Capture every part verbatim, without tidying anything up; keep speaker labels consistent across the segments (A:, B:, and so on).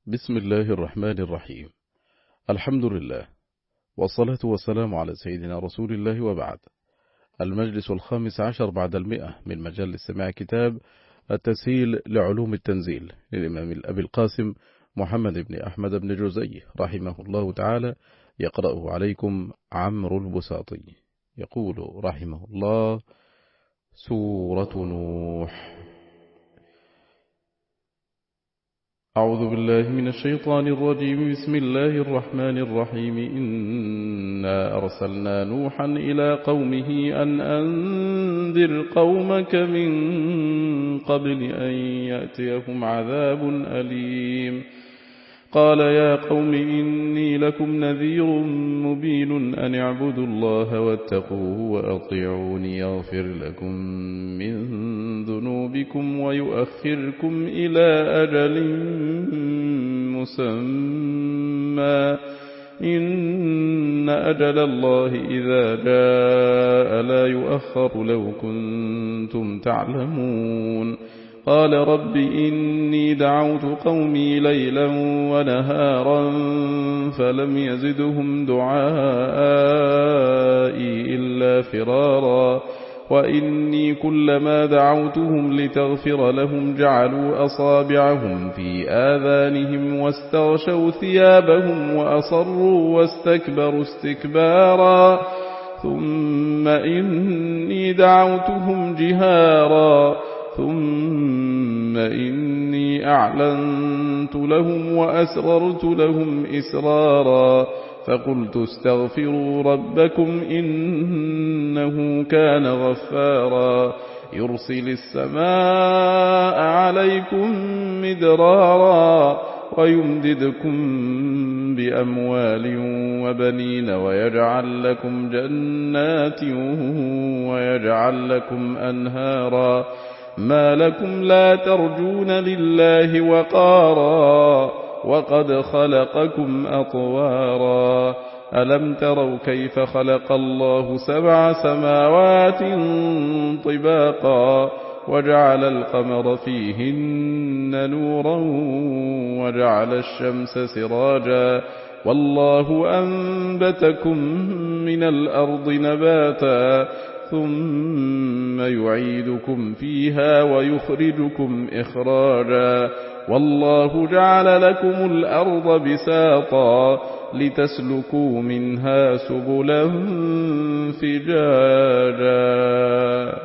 A: بسم الله الرحمن الرحيم. الحمد لله والصلاة والسلام على سيدنا رسول الله، وبعد. المجلس الخامس عشر بعد المئة من مجال استماع كتاب التسهيل لعلوم التنزيل للإمام الأبي القاسم محمد بن أحمد بن جزي رحمه الله تعالى، يقرأه عليكم عمرو البساطي. يقول رحمه الله: سورة نوح. أعوذ بالله من الشيطان الرجيم. بسم الله الرحمن الرحيم. إنا أرسلنا نوحا إلى قومه أن أنذر قومك من قبل أن يأتيهم عذاب أليم. قال يا قوم إني لكم نذير مبين أن اعبدوا الله واتقوه وأطيعوني يغفر لكم من ذنوبكم ويؤخركم إلى أجل مسمى إن أجل الله إذا جاء لا يؤخر لو كنتم تعلمون. قال رب إني دعوت قومي ليلا ونهارا فلم يزدهم دعائي إلا فرارا وإني كلما دعوتهم لتغفر لهم جعلوا أصابعهم في آذانهم واستغشوا ثيابهم وأصروا واستكبروا استكبارا ثم إني دعوتهم جهارا ثم إني أعلنت لهم وأسررت لهم إسرارا فقلت استغفروا ربكم إنه كان غفارا يرسل السماء عليكم مدرارا ويمددكم بأموال وبنين ويجعل لكم جنات ويجعل لكم أنهارا ما لكم لا ترجون لله وقارا وقد خلقكم أطوارا ألم تروا كيف خلق الله سبع سماوات طباقا وجعل القمر فيهن نورا وجعل الشمس سراجا والله أنبتكم من الأرض نباتا ثم يعيدكم فيها ويخرجكم إخراجا والله جعل لكم الأرض بساطا لتسلكوا منها سبلا فجاجا.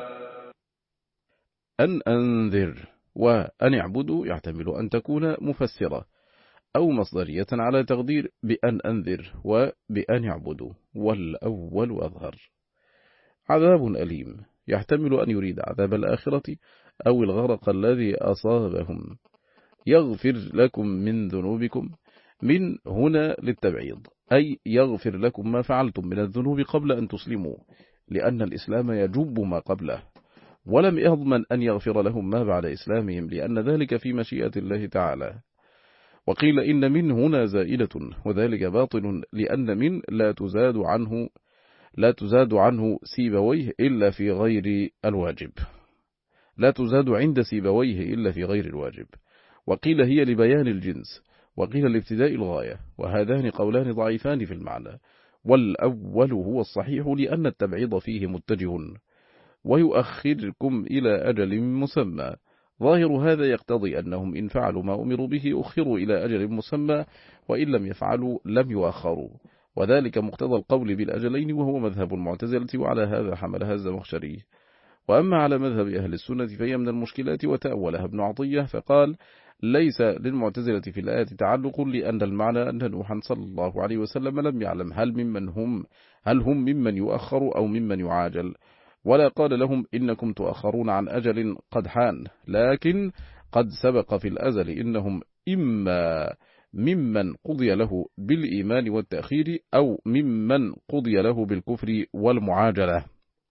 A: أن أنذر وأن اعبدوا يحتمل أن تكون مفسرة أو مصدرية على تقدير بأن أنذر وبأن اعبدوا، والأول أظهر. عذاب أليم يحتمل أن يريد عذاب الآخرة أو الغرق الذي أصابهم. يغفر لكم من ذنوبكم، من هنا للتبعيض، أي يغفر لكم ما فعلتم من الذنوب قبل أن تسلموا، لأن الإسلام يجب ما قبله، ولم يضمن أن يغفر لهم ما بعد إسلامهم، لأن ذلك في مشيئة الله تعالى. وقيل إن من هنا زائدة، وذلك باطل، لأن من لا تزاد عنه لا تزاد عنه سيبويه إلا في غير الواجب لا تزاد عند سيبويه إلا في غير الواجب. وقيل هي لبيان الجنس، وقيل لابتداء الغاية، وهذان قولان ضعيفان في المعنى، والأول هو الصحيح لأن التبعيض فيه متجه. ويؤخركم إلى أجل مسمى، ظاهر هذا يقتضي أنهم إن فعلوا ما أمروا به أخروا إلى أجل مسمى، وإن لم يفعلوا لم يؤخروا، وذلك مقتضى القول بالأجلين، وهو مذهب المعتزلة، وعلى هذا حملها الزمخشري. وأما على مذهب أهل السنة فهي من المشكلات، وتأولها ابن عطية فقال: ليس للمعتزلة في الآية تعلق، لأن المعنى أن نوحا صلى الله عليه وسلم لم يعلم هل ممن هم هل هم ممن يؤخر أو ممن يعاجل، ولا قال لهم إنكم تؤخرون عن أجل قد حان، لكن قد سبق في الأزل إنهم إما ممن قضي له بالإيمان والتأخير أو ممن قضي له بالكفر والمعاجلة.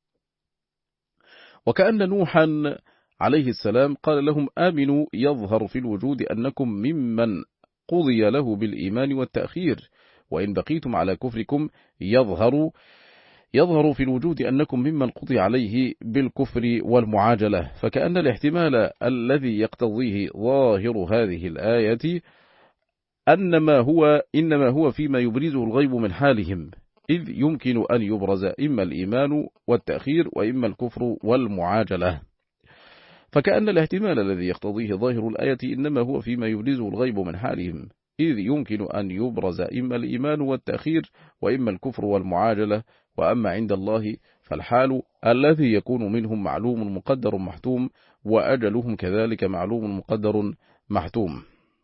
A: وكأن نوحا عليه السلام قال لهم آمنوا، يظهر في الوجود أنكم ممن قضي له بالإيمان والتأخير، وإن بقيتم على كفركم يظهر يظهر في الوجود أنكم ممن قضي عليه بالكفر والمعاجلة. فكأن الاحتمال الذي يقتضيه ظاهر هذه الآية أنما هو إنما هو فيما يبرزه الغيب من حالهم، إذ يمكن أن يبرز إما الإيمان والتأخير وإما الكفر والمعاجلة. فكأن الاحتمال الذي يقتضيه ظاهر الآية إنما هو فيما يبرزه الغيب من حالهم، إذ يمكن أن يبرز إما الإيمان والتأخير وإما الكفر والمعاجلة. وأما عند الله فالحال الذي يكون منهم معلوم مقدر محتوم، وأجلهم كذلك معلوم مقدر محتوم.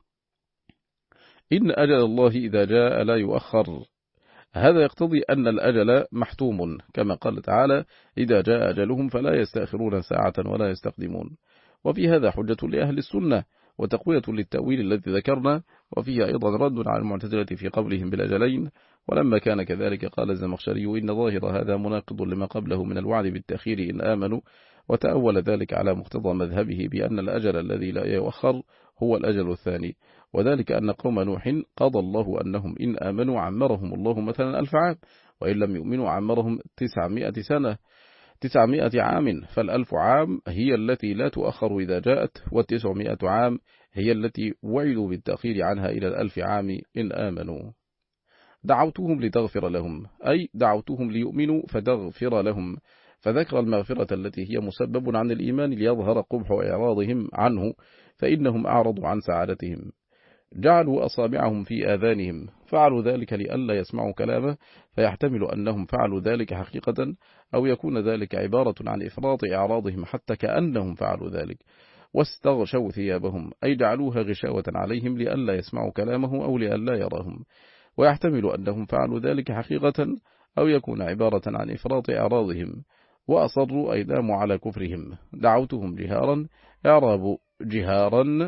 A: إن أجل الله إذا جاء لا يؤخر. هذا يقتضي أن الأجل محتوم، كما قال تعالى: إذا جاء أجلهم فلا يستأخرون ساعة ولا يستقدمون. وفي هذا حجة لأهل السنة وتقوية للتأويل الذي ذكرنا، وفيه أيضا رد على المعتزلة في قولهم بالأجلين. ولما كان كذلك قال الزمخشري: إن ظاهر هذا مناقض لما قبله من الوعد بالتأخير إن آمنوا، وتأول ذلك على مقتضى مذهبه بأن الأجل الذي لا يؤخر هو الأجل الثاني، وذلك أن قوم نوح قضى الله أنهم إن آمنوا عمرهم الله مثلا ألف عام، وإن لم يؤمنوا عمرهم تسعمائة سنة تسعمائة عام، فالألف عام هي التي لا تؤخر إذا جاءت، والتسعمائة عام هي التي وعدوا بالتأخير عنها إلى الألف عام إن آمنوا. دعوتهم لتغفر لهم، أي دعوتهم ليؤمنوا فتغفر لهم، فذكر المغفرة التي هي مسبب عن الإيمان ليظهر قبح إعراضهم عنه، فإنهم أعرضوا عن سعادتهم. جعلوا أصابعهم في آذانهم، فعلوا ذلك لئلا يسمعوا كلامه، فيحتمل أنهم فعلوا ذلك حقيقة، أو يكون ذلك عبارة عن إفراط إعراضهم حتى كأنهم فعلوا ذلك. واستغشوا ثيابهم، أي جعلوها غشاوة عليهم لئلا يسمعوا كلامه أو لئلا يراهم. ويحتمل أنهم فعلوا ذلك حقيقة، أو يكون عبارة عن إفراط إعراضهم. وأصروا أي داموا على كفرهم. دعوتهم جهارا، إعراب جهارا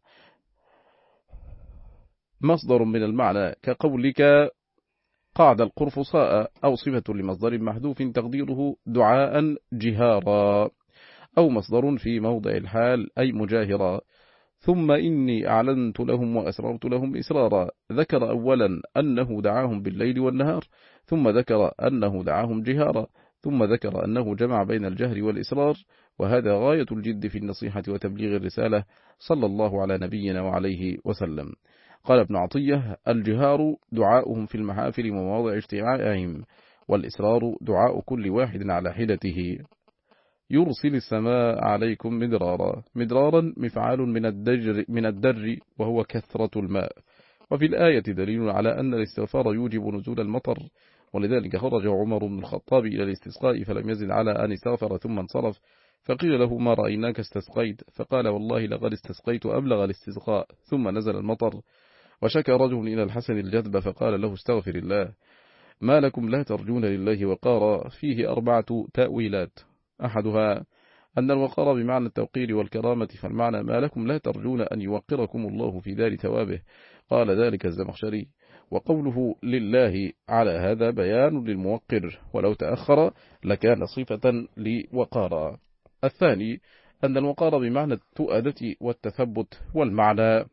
A: مصدر من المعنى كقولك قعد القرفصاء، أو صفة لمصدر محذوف تقديره دعاء جهارا، أو مصدر في موضع الحال أي مجاهرا. ثم إني أعلنت لهم وأسررت لهم إسرارا. ذكر أولا أنه دعاهم بالليل والنهار، ثم ذكر أنه دعاهم جهارا، ثم ذكر أنه جمع بين الجهر والإسرار، وهذا غاية الجد في النصيحة وتبليغ الرسالة، صلى الله على نبينا وعليه وسلم. قال ابن عطية: الجهار دعاؤهم في المحافل ومواضع اجتماعهم، والإسرار دعاء كل واحد على حدته. يرسل السماء عليكم مدرارا. مدرارا مفعال من الدجر, من الدر وهو كثرة الماء. وفي الآية دليل على أن الاستغفار يوجب نزول المطر، ولذلك خرج عمر بن الخطاب إلى الاستسقاء فلم يزل على أن استغفر ثم انصرف، فقيل له: ما رأيناك استسقيت؟ فقال: والله لقد استسقيت أبلغ الاستسقاء. ثم نزل المطر. وشكى رجل إلى الحسن الجذب فقال له: استغفر الله، ما لكم لا ترجون لله وقارا. فيه أربعة تأويلات: أحدها أن الوقار بمعنى التوقير والكرامة، فالمعنى ما لكم لا ترجون أن يوقركم الله في دار ثوابه، قال ذلك الزمخشري. وقوله لله على هذا بيان للموقر، ولو تأخر لكان صفة لوقارا. الثاني أن الوقار بمعنى التؤدة والتثبت، والمعنى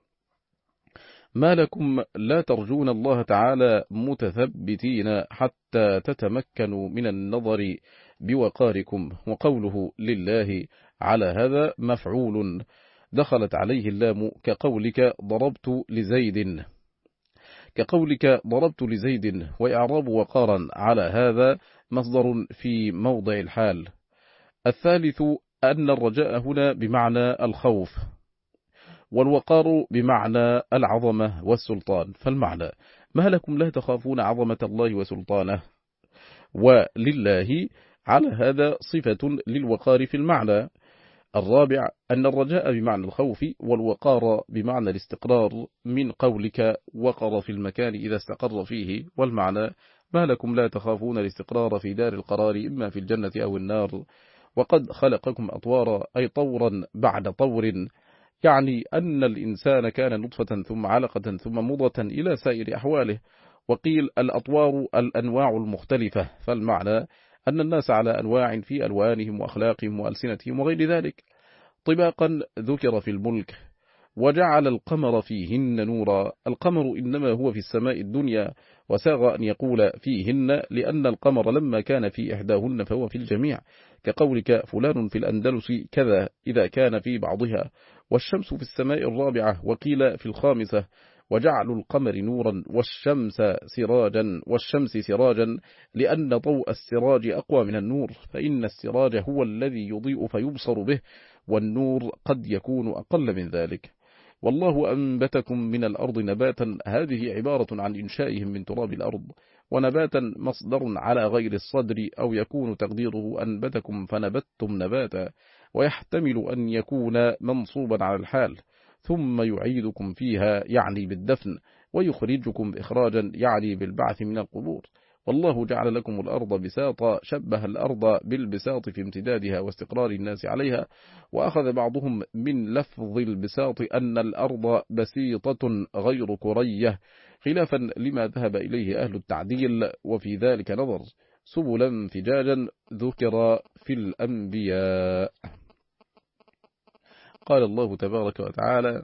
A: ما لكم لا ترجون الله تعالى متثبتين حتى تتمكنوا من النظر بوقاركم. وقوله لله على هذا مفعول دخلت عليه اللام، كقولك ضربت لزيد كقولك ضربت لزيد وإعراب وقارا على هذا مصدر في موضع الحال. الثالث أن الرجاء هنا بمعنى الخوف، والوقار بمعنى العظمة والسلطان، فالمعنى ما لكم لا تخافون عظمة الله وسلطانه. ولله على هذا صفة للوقار في المعنى. الرابع أن الرجاء بمعنى الخوف، والوقار بمعنى الاستقرار، من قولك وقر في المكان إذا استقر فيه، والمعنى ما لكم لا تخافون الاستقرار في دار القرار إما في الجنة أو النار. وقد خلقكم أطوارا، أي طورا بعد طور، يعني أن الإنسان كان نطفة ثم علقة ثم مضغة إلى سائر أحواله. وقيل الأطوار الأنواع المختلفة، فالمعنى أن الناس على أنواع في ألوانهم وأخلاقهم وألسنتهم وغير ذلك. طباقا ذكر في الملك. وجعل القمر فيهن نورا. القمر إنما هو في السماء الدنيا، وساغ أن يقول فيهن لأن القمر لما كان في إحداهن فهو في الجميع، كقولك فلان في الأندلس كذا إذا كان في بعضها. والشمس في السماء الرابعة، وقيل في الخامسة. وجعلوا القمر نورا والشمس سراجا والشمس سراجا لأن ضوء السراج أقوى من النور، فإن السراج هو الذي يضيء فيبصر به، والنور قد يكون أقل من ذلك. والله أنبتكم من الأرض نباتا، هذه عبارة عن إنشائهم من تراب الأرض، ونباتا مصدر على غير الصدر، أو يكون تقديره أنبتكم فنبتتم نباتا، ويحتمل أن يكون منصوبا على الحال. ثم يعيدكم فيها يعني بالدفن، ويخرجكم إخراجا يعني بالبعث من القبور. والله جعل لكم الأرض بساطا، شبه الأرض بالبساط في امتدادها واستقرار الناس عليها، وأخذ بعضهم من لفظ البساط أن الأرض بسيطة غير كرية، خلافا لما ذهب إليه أهل التعديل، وفي ذلك نظر. سبلا فجاجا ذكر في الأنبياء. قال الله تبارك وتعالى: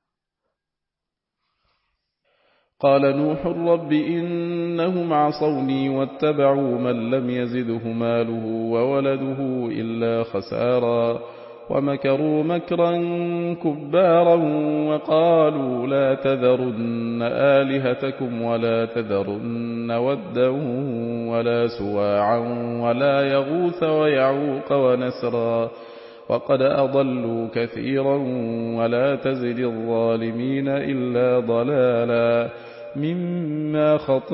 A: قال نوح رب إنهم عصوني واتبعوا من لم يزده ماله وولده إلا خسارا، ومكروا مكرا كبارا، وقالوا لا تذرن آلهتكم ولا تذرن ودا ولا سواعا ولا يغوث ويعوق ونسرا، وقد أضلوا كثيرا ولا تزد الظالمين إلا ضلالا، مما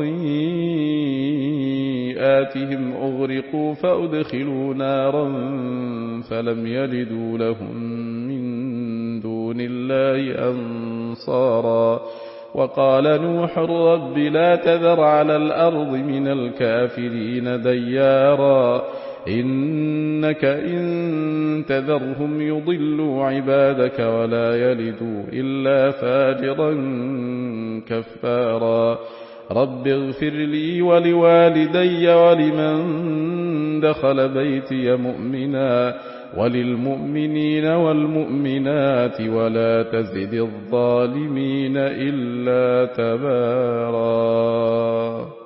A: خطيئاتهم أغرقوا فأدخلوا نارا فلم يجدوا لهم من دون الله أنصارا. وقال نوح رب لا تذر على الأرض من الكافرين ديارا، إنك إن تذرهم يضلوا عبادك ولا يلدوا إلا فاجرا كفارا. رب اغفر لي ولوالدي ولمن دخل بيتي مؤمنا وللمؤمنين والمؤمنات ولا تزد الظالمين إلا تبارا.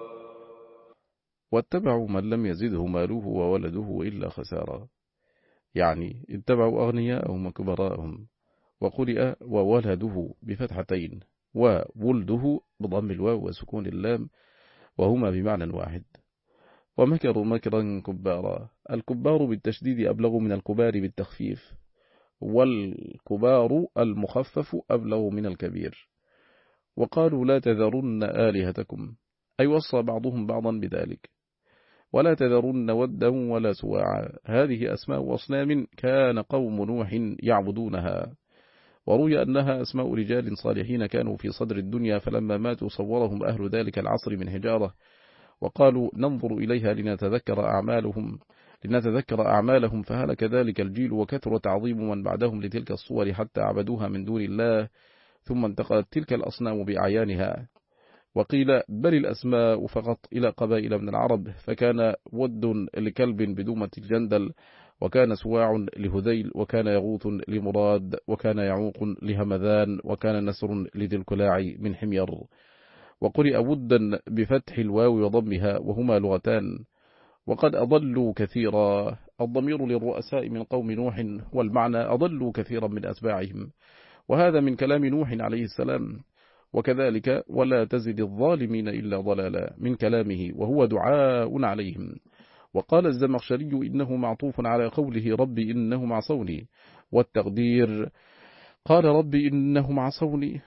A: واتبعوا من لم يزده ماله وولده إلا خسارا، يعني اتبعوا أغنياءهم وكبراءهم. وقرئ وولده بفتحتين، وولده بضم الواو وسكون اللام، وهما بمعنى واحد. ومكروا مكرا كبارا، الكبار بالتشديد أبلغ من الكبار بالتخفيف، والكبار المخفف أبلغ من الكبير. وقالوا لا تذرن آلهتكم، أي وصى بعضهم بعضا بذلك. ولا تذرن ودا ولا سواعا، هذه أسماء أصنام كان قوم نوح يعبدونها، وروي أنها أسماء رجال صالحين كانوا في صدر الدنيا، فلما ماتوا صورهم أهل ذلك العصر من حجارة، وقالوا ننظر إليها لنتذكر أعمالهم لنتذكر أعمالهم فهلك ذلك الجيل، وكثر تعظيم من بعدهم لتلك الصور حتى عبدوها من دون الله، ثم انتقلت تلك الأصنام بأعيانها. وقيل بل الأسماء فقط إلى قبائل من العرب، فكان ود لكلب بدومة الجندل، وكان سواع لهذيل، وكان يغوث لمراد، وكان يعوق لهمذان، وكان نسر لذي الكلاع من حمير. وقرئ ودا بفتح الواو وضمها، وهما لغتان. وقد أضلوا كثيرا، الضمير للرؤساء من قوم نوح، والمعنى أضلوا كثيرا من أتباعهم، وهذا من كلام نوح عليه السلام. وكذلك ولا تزد الظالمين إلا ضلالا من كلامه، وهو دعاء عليهم. وقال الزمخشري إنه معطوف على قوله رب إنهم عصوني، والتقدير قال رب إنهم عصوني.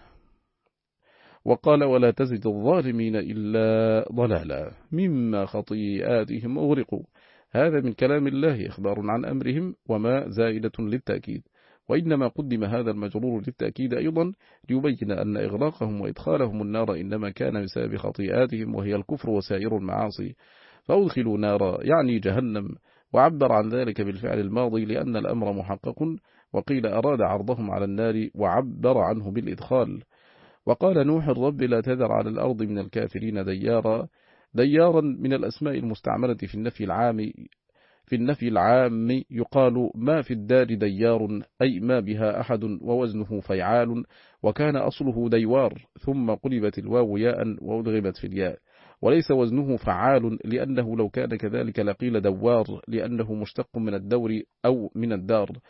A: وقال ولا تزد الظالمين إلا ضلالا مما خطيئاتهم أغرقوا، هذا من كلام الله إخبار عن أمرهم، وما زائدة للتأكيد، وإنما قدم هذا المجرور للتأكيد أيضا ليبين أن إغراقهم وإدخالهم النار إنما كان بسبب خطيئاتهم، وهي الكفر وسائر المعاصي، فأدخلوا نارا يعني جهنم، وعبر عن ذلك بالفعل الماضي لأن الأمر محقق، وقيل أراد عرضهم على النار وعبر عنه بالإدخال. وقال نوح الرب لا تذر على الأرض من الكافرين ديارا، ديارا من الأسماء المستعملة في النفي العام في النفي العام يقال ما في الدار ديار، أي ما بها أحد، ووزنه فيعال، وكان أصله ديوار، ثم قلبت الواو ياء وأدغمت في الياء، وليس وزنه فعال، لأنه لو كان كذلك لقيل دوار، لأنه مشتق من الدور أو من الدار.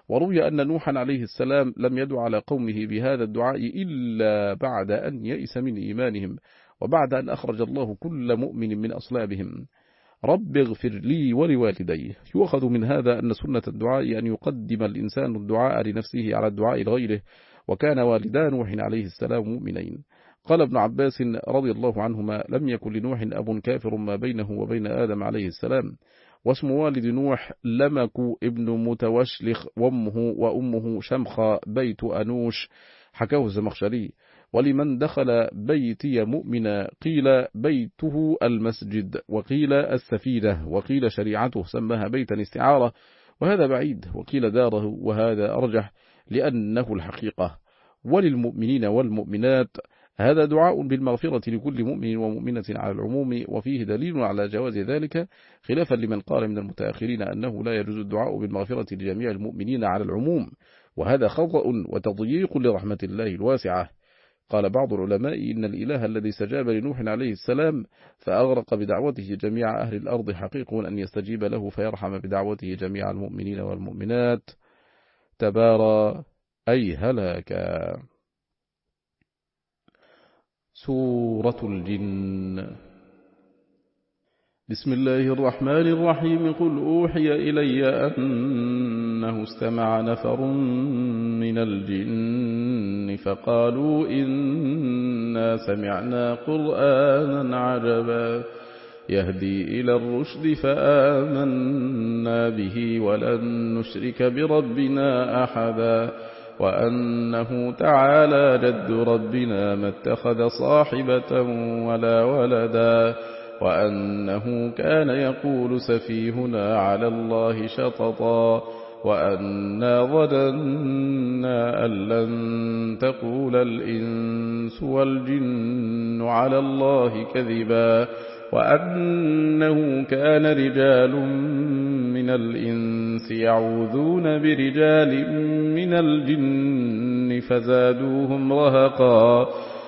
A: وروي أن نوحا عليه السلام لم يدع على قومه بهذا الدعاء إلا بعد أن يئس من إيمانهم، وبعد أن أخرج الله كل مؤمن من أصلابهم. رب اغفر لي ولوالدي. يؤخذ من هذا أن سنة الدعاء أن يقدم الإنسان الدعاء لنفسه على الدعاء لغيره، وكان والدا نوح عليه السلام مؤمنين. قال ابن عباس رضي الله عنهما: لم يكن لنوح أب كافر ما بينه وبين آدم عليه السلام. واسم والد نوح لمك ابن متوشلخ، وامه وأمه شمخة بيت أنوش، حكاه الزمخشري. ولمن دخل بيتي مؤمنا قيل بيته المسجد، وقيل السفينة، وقيل شريعته سماها بيتا استعارة، وهذا بعيد، وقيل داره، وهذا أرجح لأنه الحقيقة. وللمؤمنين والمؤمنات هذا دعاء بالمغفرة لكل مؤمن ومؤمنة على العموم، وفيه دليل على جواز ذلك، خلافا لمن قال من المتأخرين أنه لا يجوز الدعاء بالمغفرة لجميع المؤمنين على العموم، وهذا خطأ وتضييق لرحمة الله الواسعة. قال بعض العلماء إن الإله الذي استجاب لنوح عليه السلام فأغرق بدعوته جميع أهل الأرض حقيق أن يستجيب له فيرحم بدعوته جميع المؤمنين والمؤمنات. تبارى أي هلاكا. سورة الجن. بسم الله الرحمن الرحيم. قل أوحي إلي أنه استمع نفر من الجن فقالوا إنا سمعنا قرآنا عجبا يهدي إلى الرشد فآمنا به ولن نشرك بربنا أحدا وأنه تعالى جد ربنا ما اتخذ صاحبة ولا ولدا وأنه كان يقول سفيهنا على الله شططا وأنا ظننا أن لن تقول الإنس والجن على الله كذبا وأنه كان رجال من الإنس يعوذون برجال من الجن فزادوهم رهقا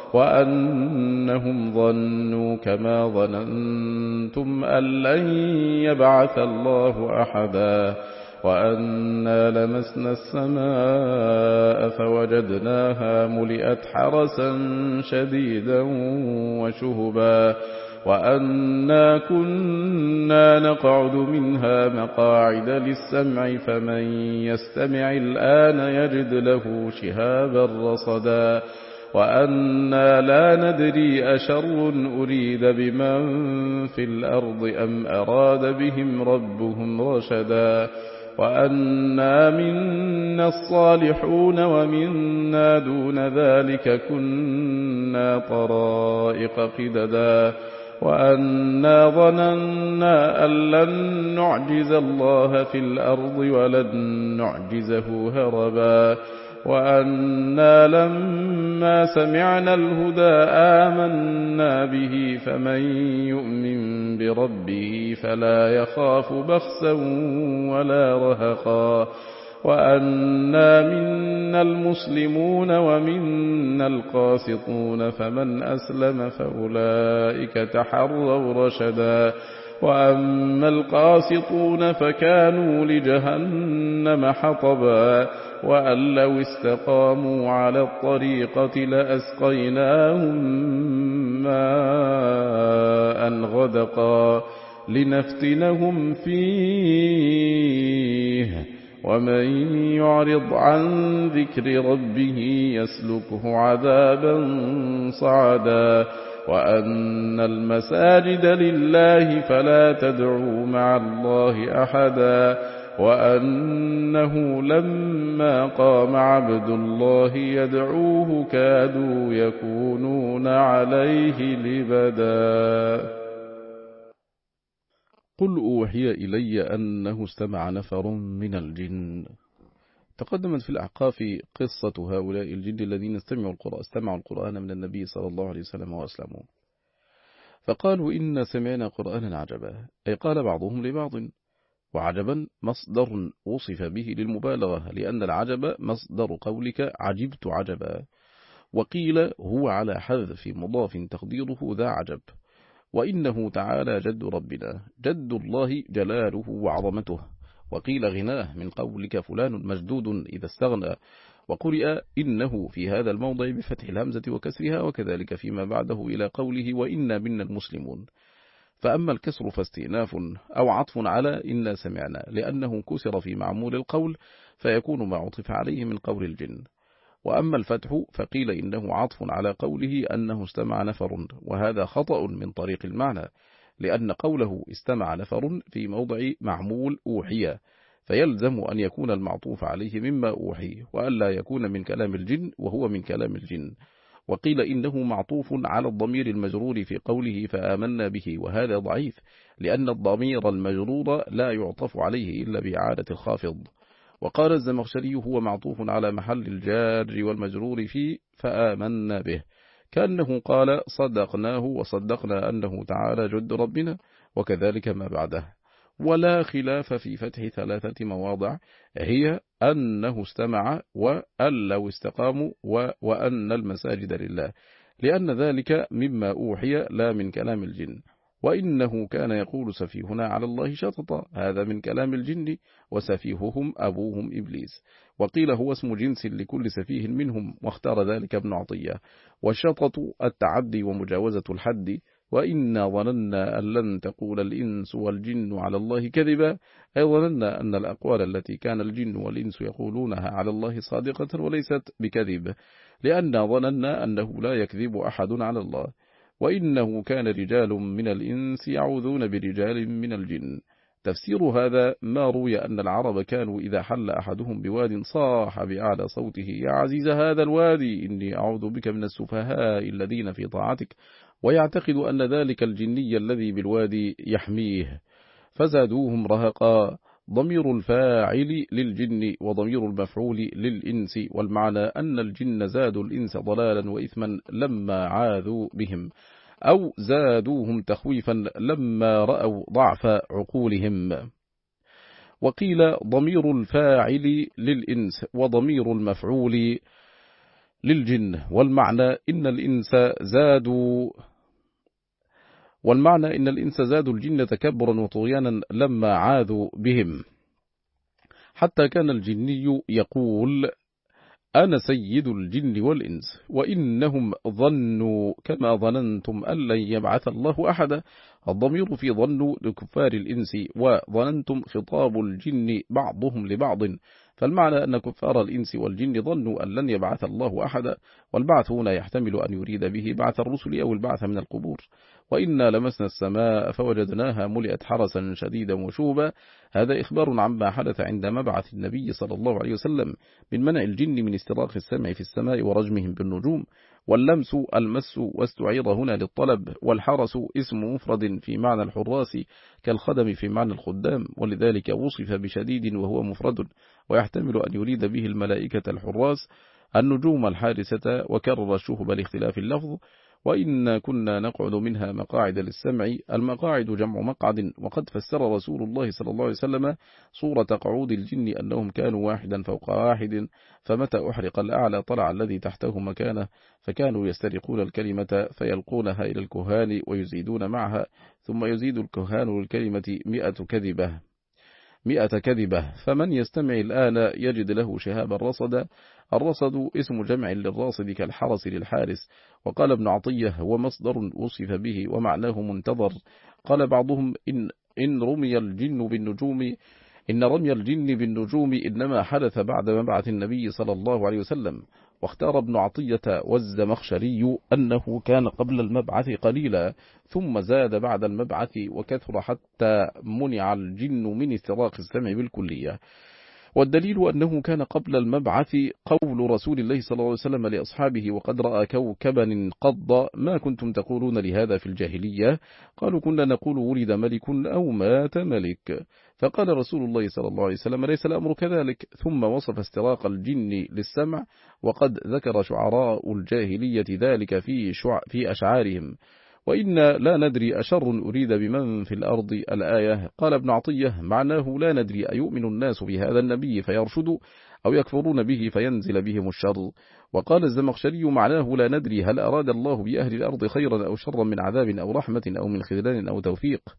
A: وأنهم ظنوا كما ظننتم أن لن يبعث الله أحدا وأنا لمسنا السماء فوجدناها ملئت حرسا شديدا وشهبا وأنا كنا نقعد منها مقاعد للسمع فمن يستمع الآن يجد له شهابا رصدا وأنا لا ندري أشر أريد بمن في الأرض أم أراد بهم ربهم رشدا وأنا منا الصالحون ومنا دون ذلك كنا طرائق قددا وأنا ظننا أن لن نعجز الله في الأرض ولن نعجزه هربا وأنا لما سمعنا الهدى آمنا به فمن يؤمن بربه فلا يخاف بخسا ولا رهقا وأنا منا المسلمون ومنا القاسطون فمن أسلم فأولئك تحروا رشدا وأما القاسطون فكانوا لجهنم حطبا وأن لو استقاموا على الطريقة لأسقيناهم ماء غدقا لنفتنهم فيه ومن يعرض عن ذكر ربه يسلكه عذابا صعدا وأن المساجد لله فلا تدعوا مع الله أحدا وأنه لما قام عبد الله يدعوه كادوا يكونون عليه لبدا. قل أوحي إلي أنه استمع نفر من الجن. تقدمت في الأحقاف قصة هؤلاء الجن الذين استمعوا القرآن, استمعوا القرآن من النبي صلى الله عليه وسلم وأسلموا فقالوا إنا سمعنا قرآنا عجبا، أي قال بعضهم لبعض. وعجبا مصدر وصف به للمبالغة لأن العجب مصدر قولك عجبت عجبا، وقيل هو على حذف مضاف تقديره ذا عجب. وإنه تعالى جد ربنا، جد الله جلاله وعظمته، وقيل غناه من قولك فلان مجدود إذا استغنى، وقرئ إنه في هذا الموضع بفتح الهمزة وكسرها، وكذلك فيما بعده إلى قوله وإنا منا المسلمون. فأما الكسر فاستئناف أو عطف على إنا سمعنا، لأنه كسر في معمول القول فيكون ما عطف عليه من قول الجن. وأما الفتح فقيل إنه عطف على قوله أنه استمع نفر، وهذا خطأ من طريق المعنى، لأن قوله استمع نفر في موضع معمول أوحي، فيلزم أن يكون المعطوف عليه مما أوحي، وألا يكون من كلام الجن وهو من كلام الجن. وقيل إنه معطوف على الضمير المجرور في قوله فآمنا به، وهذا ضعيف، لأن الضمير المجرور لا يعطف عليه إلا بإعادة الخافض. وقال الزمخشري هو معطوف على محل الجار والمجرور في فآمنا به، كأنه قال صدقناه وصدقنا أنه تعالى جد ربنا، وكذلك ما بعده. ولا خلاف في فتح ثلاثة مواضع، هي أنه استمع وأن لو استقاموا وأن المساجد لله، لأن ذلك مما أوحي لا من كلام الجن. وإنه كان يقول سفيهنا على الله شططا، هذا من كلام الجن، وسفيههم أبوهم إبليس. وقيل هو اسم جنس لكل سفيه منهم، واختار ذلك ابن عطية. والشطط التعدي ومجاوزة الحد. وإنا ظننا أن لن تقول الإنس والجن على الله كذبا، أي ظننا أن الأقوال التي كان الجن والإنس يقولونها على الله صادقة وليست بكذب، لأن ظننا أنه لا يكذب أحد على الله. وإنه كان رجال من الإنس يعوذون برجال من الجن. تفسير هذا ما روي أن العرب كانوا إذا حل أحدهم بواد صاح بأعلى صوته يا عزيز هذا الوادي إني أعوذ بك من السفهاء الذين في طاعتك، ويعتقد أن ذلك الجني الذي بالوادي يحميه، فزادوهم رهقا. ضمير الفاعل للجن وضمير المفعول للإنس، والمعنى أن الجن زادوا الإنس ضلالا وإثما لما عاذوا بهم، أو زادوهم تخويفا لما رأوا ضعف عقولهم. وقيل ضمير الفاعل للإنس وضمير المفعول للجن، والمعنى إن الإنس زادوا والمعنى إن الإنس زادوا الجن تكبرا وطغيانا لما عاذوا بهم، حتى كان الجني يقول أنا سيد الجن والإنس، وإنهم ظنوا كما ظننتم أن لن يبعث الله أحدا. الضمير في ظنوا لكفار الإنس، وظننتم خطاب الجن بعضهم لبعض، فالمعنى أن كفار الإنس والجن ظنوا أن لن يبعث الله أحدا، والبعث هنا يحتمل أن يريد به بعث الرسل أو البعث من القبور. وإنا لمسنا السماء فوجدناها ملئت حرسا شديدا وشوبا، هذا إخبار عما حدث عند مبعث النبي صلى الله عليه وسلم من منع الجن من استراق السمع في السماء ورجمهم بالنجوم. واللمس المس واستعير هنا للطلب، والحرس اسم مفرد في معنى الحراس كالخدم في معنى الخدام، ولذلك وصف بشديد وهو مفرد، ويحتمل أن يريد به الملائكة الحراس النجوم الحارسة، وكرر الشهب لاختلاف اللفظ. وإن كنا نقعد منها مقاعد للسمع، المقاعد جمع مقعد، وقد فسر رسول الله صلى الله عليه وسلم صورة قعود الجن أنهم كانوا واحدا فوق واحد، فمتى أحرق الأعلى طلع الذي تحته مكانه، فكانوا يسترقون الكلمة فيلقونها إلى الكهان ويزيدون معها، ثم يزيد الكهان للكلمة مئة كذبة مئة كذبة فمن يستمع الآن يجد له شهابا رصدا. الرصد اسم جمع للراصد كالحرس للحارس. وقال ابن عطية هو مصدر وصف به ومعناه منتظر. قال بعضهم إن, إن رمي الجن بالنجوم إن رمي الجن بالنجوم إنما حدث بعد مبعث النبي صلى الله عليه وسلم. واختار ابن عطية والزمخشري أنه كان قبل المبعث قليلا، ثم زاد بعد المبعث وكثر حتى منع الجن من استراق السمع بالكلية. والدليل أنه كان قبل المبعث قول رسول الله صلى الله عليه وسلم لأصحابه وقد رأى كوكبا انقض ما كنتم تقولون لهذا في الجاهلية؟ قالوا كنا نقول ولد ملك أو مات ملك. فقال رسول الله صلى الله عليه وسلم ليس الأمر كذلك، ثم وصف استراق الجن للسمع، وقد ذكر شعراء الجاهلية ذلك في, شع في أشعارهم. وإنا لا ندري أشر أريد بمن في الأرض الآية. قال ابن عطية معناه لا ندري أيؤمن الناس بهذا النبي فيرشدوا أو يكفرون به فينزل بهم الشر. وقال الزمخشري معناه لا ندري هل أراد الله بأهل الأرض خيرا أو شرا من عذاب أو رحمة أو من خذلان أو توفيق.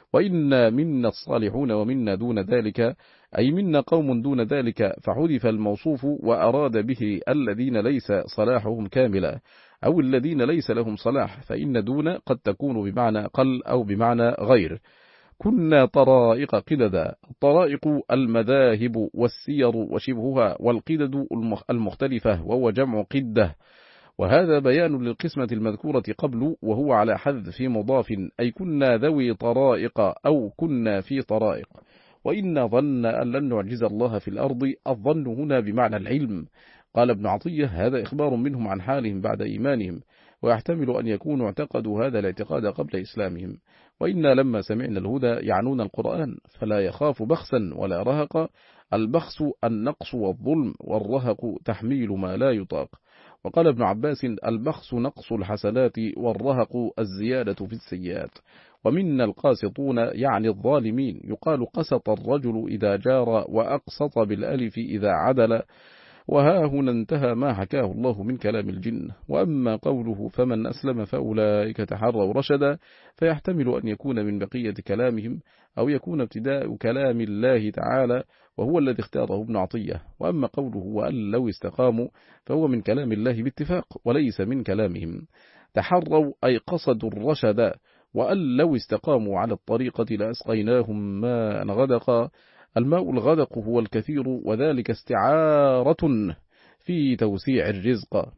A: وإن منا الصالحون ومنا دون ذلك، أي منا قوم دون ذلك، فحذف الموصوف وأراد به الذين ليس صلاحهم كاملا أو الذين ليس لهم صلاح، فإن دون قد تكون بمعنى قل أو بمعنى غير. كنا طرائق قددا، الطرائق المذاهب والسير وشبهها، والقدد المختلفة وهو جمع قدة. وهذا بيان للقسمة المذكورة قبل، وهو على حذف مضاف، أي كنا ذوي طرائق أو كنا في طرائق. وإن ظن أن لن نعجز الله في الأرض، الظن هنا بمعنى العلم. قال ابن عطية: هذا إخبار منهم عن حالهم بعد إيمانهم، ويحتمل أن يكونوا اعتقدوا هذا الاعتقاد قبل إسلامهم. وإنا لما سمعنا الهدى يعنون القرآن، فلا يخاف بخسا ولا رهق. البخس النقص والظلم، والرهق تحميل ما لا يطاق. وقال ابن عباس: البخس نقص الحسنات، والرهق الزيادة في السيئات. ومنا القاسطون يعني الظالمين، يقال قسط الرجل إذا جار، وأقسط بالألف إذا عدل. وها هنا انتهى ما حكاه الله من كلام الجن. وأما قوله فمن أسلم فأولئك تحروا رشدا، فيحتمل أن يكون من بقية كلامهم، أو يكون ابتداء كلام الله تعالى، وهو الذي اختاره ابن عطية. وأما قوله وأن لو استقاموا، فهو من كلام الله باتفاق وليس من كلامهم. تحروا أي قصدوا الرشد، وأن لو استقاموا على الطريقة لأسقيناهم ماء غدقا. الماء الغدق هو الكثير، وذلك استعارة في توسيع الرزق.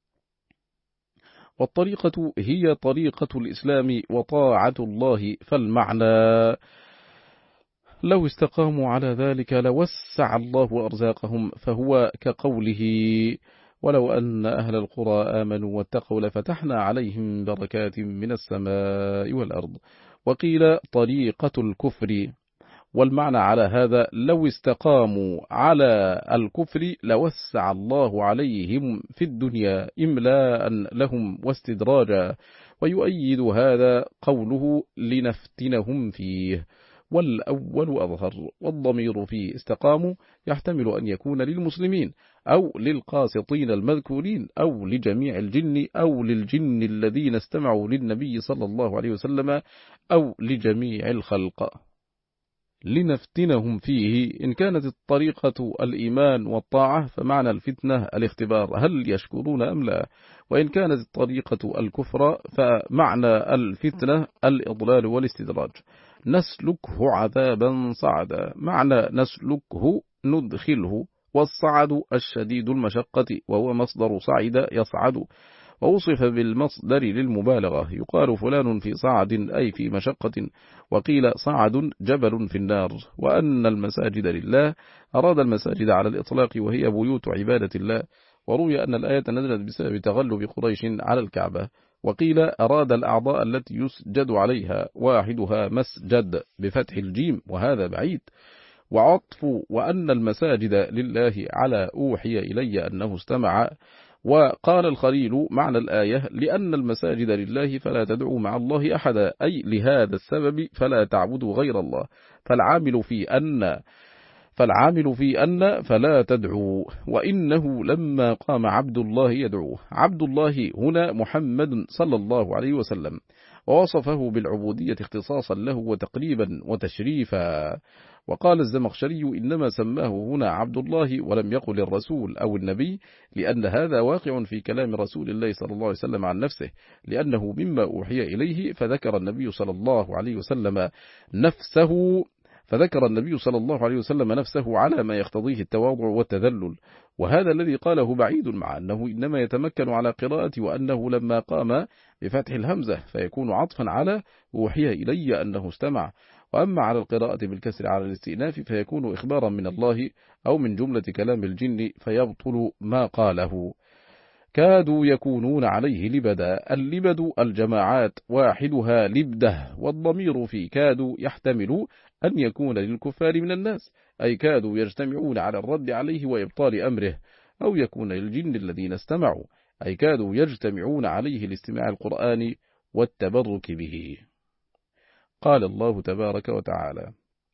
A: والطريقة هي طريقة الإسلام وطاعة الله، فالمعنى لو استقاموا على ذلك لوسع الله أرزاقهم، فهو كقوله ولو أن أهل القرى آمنوا واتقوا لفتحنا عليهم بركات من السماء والأرض. وقيل طريقة الكفر. والمعنى على هذا لو استقاموا على الكفر لوسع الله عليهم في الدنيا إملاء لهم واستدراجا. ويؤيد هذا قوله لنفتنهم فيه، والأول أظهر. والضمير في استقاموا يحتمل أن يكون للمسلمين أو للقاسطين المذكورين أو لجميع الجن أو للجن الذين استمعوا للنبي صلى الله عليه وسلم أو لجميع الخلق. لنفتنهم فيه، إن كانت الطريقة الإيمان والطاعة فمعنى الفتنة الاختبار هل يشكرون أم لا، وإن كانت الطريقة الكفر فمعنى الفتنة الإضلال والاستدراج. نسلكه عذابا صعدا، معنى نسلكه ندخله، والصعد الشديد المشقة وهو مصدر صعد يصعد، ووصف بالمصدر للمبالغة، يقال فلان في صعد أي في مشقة، وقيل صعد جبل في النار. وأن المساجد لله أراد المساجد على الإطلاق، وهي بيوت عبادة الله. وروي أن الآية نزلت بسبب تغلب قريش على الكعبة. وقيل أراد الأعضاء التي يسجد عليها، واحدها مسجد بفتح الجيم، وهذا بعيد. وعطف وأن المساجد لله على أوحي إلي أنه استمع. وقال الخليل معنى الآية لأن المساجد لله فلا تدعوا مع الله أحدا، أي لهذا السبب فلا تعبدوا غير الله. فالعامل في أن فالعامل في أن فلا تدعوا. وإنه لما قام عبد الله يدعوه، عبد الله هنا محمد صلى الله عليه وسلم، ووصفه بالعبودية اختصاصا له وتقريبا وتشريفا. وقال الزمخشري إنما سماه هنا عبد الله ولم يقل الرسول أو النبي، لأن هذا واقع في كلام رسول الله صلى الله عليه وسلم عن نفسه، لأنه مما أوحي إليه. فذكر النبي صلى الله عليه وسلم نفسه فذكر النبي صلى الله عليه وسلم نفسه على ما يقتضيه التواضع والتذلل. وهذا الذي قاله بعيد، مع أنه إنما يتمكن على قراءة وأنه لما قام بفتح الهمزة فيكون عطفا على أوحي إلي أنه استمع. وأما على القراءة بالكسر على الاستئناف فيكون إخبارا من الله أو من جملة كلام الجن، فيبطل ما قاله. كادوا يكونون عليه لبدا، اللبد الجماعات، واحدها لبده. والضمير في كادوا يحتمل أن يكون للكفار من الناس، أي كادوا يجتمعون على الرد عليه وإبطال أمره، أو يكون للجن الذين استمعوا، أي كادوا يجتمعون عليه لاستماع القرآن والتبرك به. قال الله تبارك وتعالى: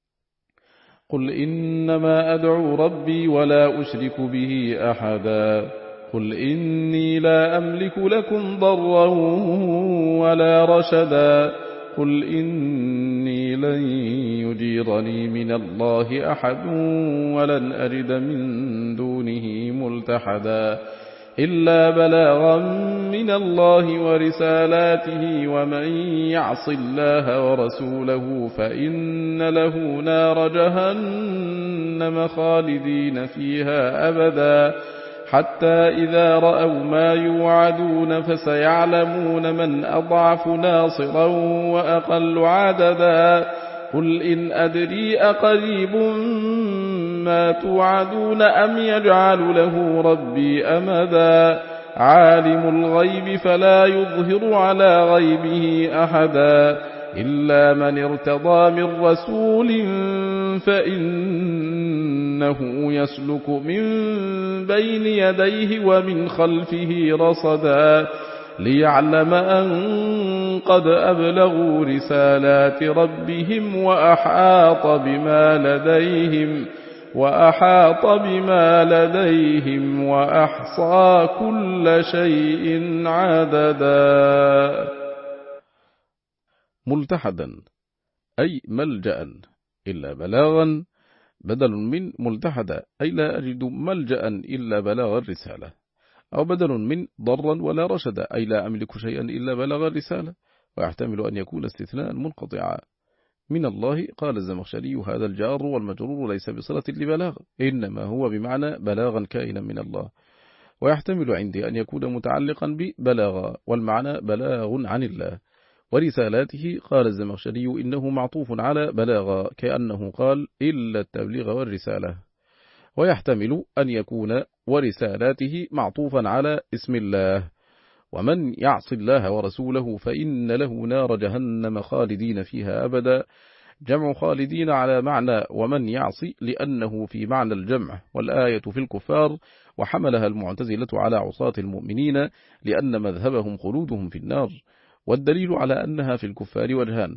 A: قل إنما أدعو ربي ولا أشرك به أحدا، قل إني لا أملك لكم ضرا ولا رشدا، قل إني لن يجيرني من الله أحد ولن أجد من دونه ملتحدا إلا بلاغا من الله ورسالاته ومن يعص الله ورسوله فإن له نار جهنم خالدين فيها أبدا حتى إذا رأوا ما يوعدون فسيعلمون من أضعف ناصرا وأقل عددا قل إن أدري أقريب ما توعدون أم يجعل له ربي أمدا عالم الغيب فلا يظهر على غيبه أحدا إلا من ارتضى من رسول فإنه يسلك من بين يديه ومن خلفه رصدا ليعلم أن قد أبلغوا رسالات ربهم وأحاط بما لديهم وأحاط بما لديهم وأحصى كل شيء عددا. ملتحدا أي ملجأ إلا بلاغا بدل من ملتحدا أي لا أجد ملجأ إلا بلاغ الرسالة، أو بدل من ضرا ولا رشدا أي لا أملك شيئا إلا بلاغ الرسالة، ويحتمل أن يكون استثناء منقطعا. من الله قال الزمخشري هذا الجار والمجرور ليس بصلة لبلاغ، إنما هو بمعنى بلاغا كائنا من الله، ويحتمل عندي أن يكون متعلقا ببلاغ والمعنى بلاغ عن الله. ورسالاته قال الزمخشري إنه معطوف على بلاغ كأنه قال إلا التبليغ والرسالة، ويحتمل أن يكون ورسالاته معطوفا على اسم الله. ومن يعص الله ورسوله فإن له نار جهنم خالدين فيها أبدا، جمع خالدين على معنى ومن يعصي لأنه في معنى الجمع، والآية في الكفار، وحملها المعتزلة على عصاة المؤمنين لأن مذهبهم خلودهم في النار. والدليل على أنها في الكفار وجهان،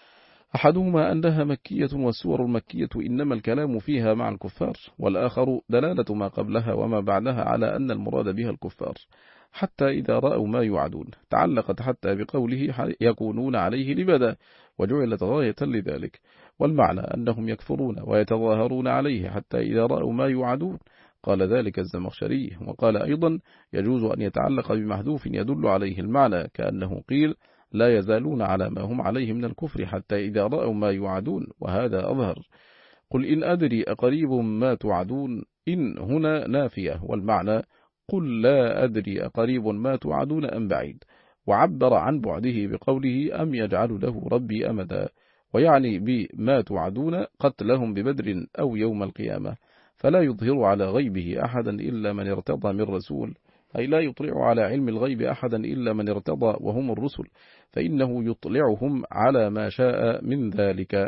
A: أحدهما أنها مكية والسور المكية إنما الكلام فيها مع الكفار، والآخر دلالة ما قبلها وما بعدها على أن المراد بها الكفار. حتى إذا رأوا ما يوعدون تعلقت حتى بقوله يكونون عليه لبدا، وجعلت غاية لذلك، والمعنى أنهم يكفرون ويتظاهرون عليه حتى إذا رأوا ما يوعدون. قال ذلك الزمخشري. وقال أيضا يجوز أن يتعلق بمحذوف يدل عليه المعنى، كأنه قيل لا يزالون على ما هم عليه من الكفر حتى إذا رأوا ما يوعدون، وهذا أظهر. قل إن أدري أقريب ما توعدون، إن هنا نافية، والمعنى قل لا أدري أقريب ما توعدون أم بعيد، وعبر عن بعده بقوله أم يجعل له ربي أمدا، ويعني بما توعدون قتلهم ببدر أو يوم القيامة، فلا يظهر على غيبه أحدا إلا من ارتضى من رسول، أي لا يطلع على علم الغيب أحدا إلا من ارتضى وهم الرسل، فإنه يطلعهم على ما شاء من ذلك.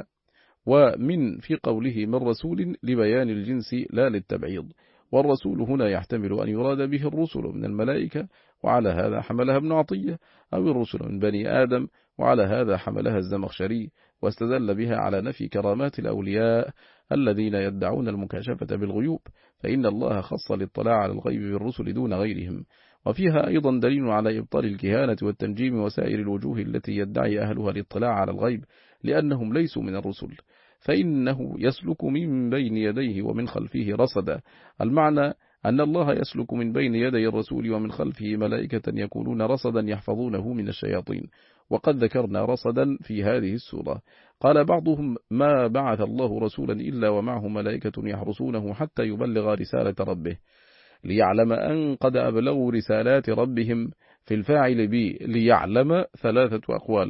A: ومن في قوله من رسول لبيان الجنس لا للتبعيض، والرسول هنا يحتمل أن يراد به الرسل من الملائكة، وعلى هذا حملها ابن عطية، أو الرسل من بني آدم، وعلى هذا حملها الزمخشري، واستدل بها على نفي كرامات الأولياء الذين يدعون المكاشفة بالغيوب، فإن الله خص الاطلاع على الغيب بالرسل دون غيرهم. وفيها أيضا دليل على إبطال الكهانة والتنجيم وسائر الوجوه التي يدعي أهلها الاطلاع على الغيب، لأنهم ليسوا من الرسل، فإنه يسلك من بين يديه ومن خلفه رصدا. المعنى أن الله يسلك من بين يدي الرسول ومن خلفه ملائكة يكونون رصدا يحفظونه من الشياطين، وقد ذكرنا رصدا في هذه السورة. قال بعضهم ما بعث الله رسولا إلا ومعه ملائكة يحرسونه حتى يبلغ رسالة ربه، ليعلم أن قد أبلغوا رسالات ربهم. في الفاعل بي ليعلم ثلاثة أقوال: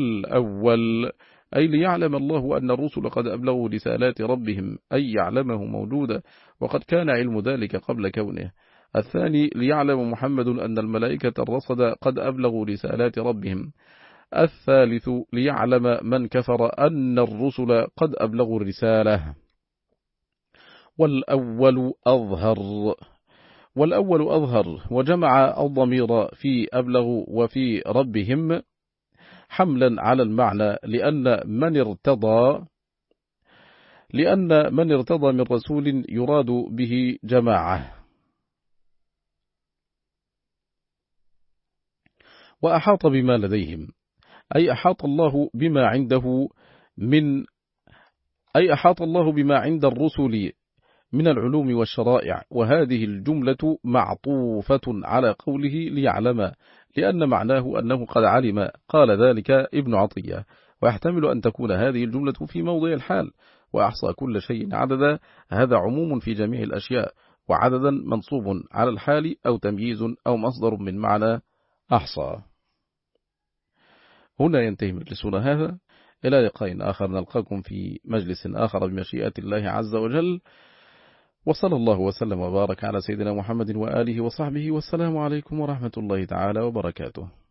A: الأول أي ليعلم الله أن الرسل قد أبلغوا رسالات ربهم، أي يعلمه موجودة، وقد كان علم ذلك قبل كونه. الثاني ليعلم محمد أن الملائكة الرصد قد أبلغوا رسالات ربهم. الثالث ليعلم من كفر أن الرسل قد أبلغوا الرسالة. والأول أظهر والأول أظهر وجمع الضمير في أبلغ وفي ربهم حملا على المعنى، لأن من ارتضى لأن من ارتضى من رسول يراد به جماعة. وأحاط بما لديهم أي أحاط الله بما عنده من أي أحاط الله بما عند الرسل من العلوم والشرائع. وهذه الجملة معطوفة على قوله ليعلم، لأن معناه أنه قد علم. قال ذلك ابن عطية. ويحتمل أن تكون هذه الجملة في موضع الحال، وأحصى كل شيء عددا، هذا عموم في جميع الأشياء، وعددا منصوب على الحال أو تمييز أو مصدر من معنى أحصى. هنا ينتهي مجلسنا هذا، إلى لقاء آخر نلقاكم في مجلس آخر بمشيئة الله عز وجل، وصلى الله وسلم وبارك على سيدنا محمد وآله وصحبه، والسلام عليكم ورحمة الله تعالى وبركاته.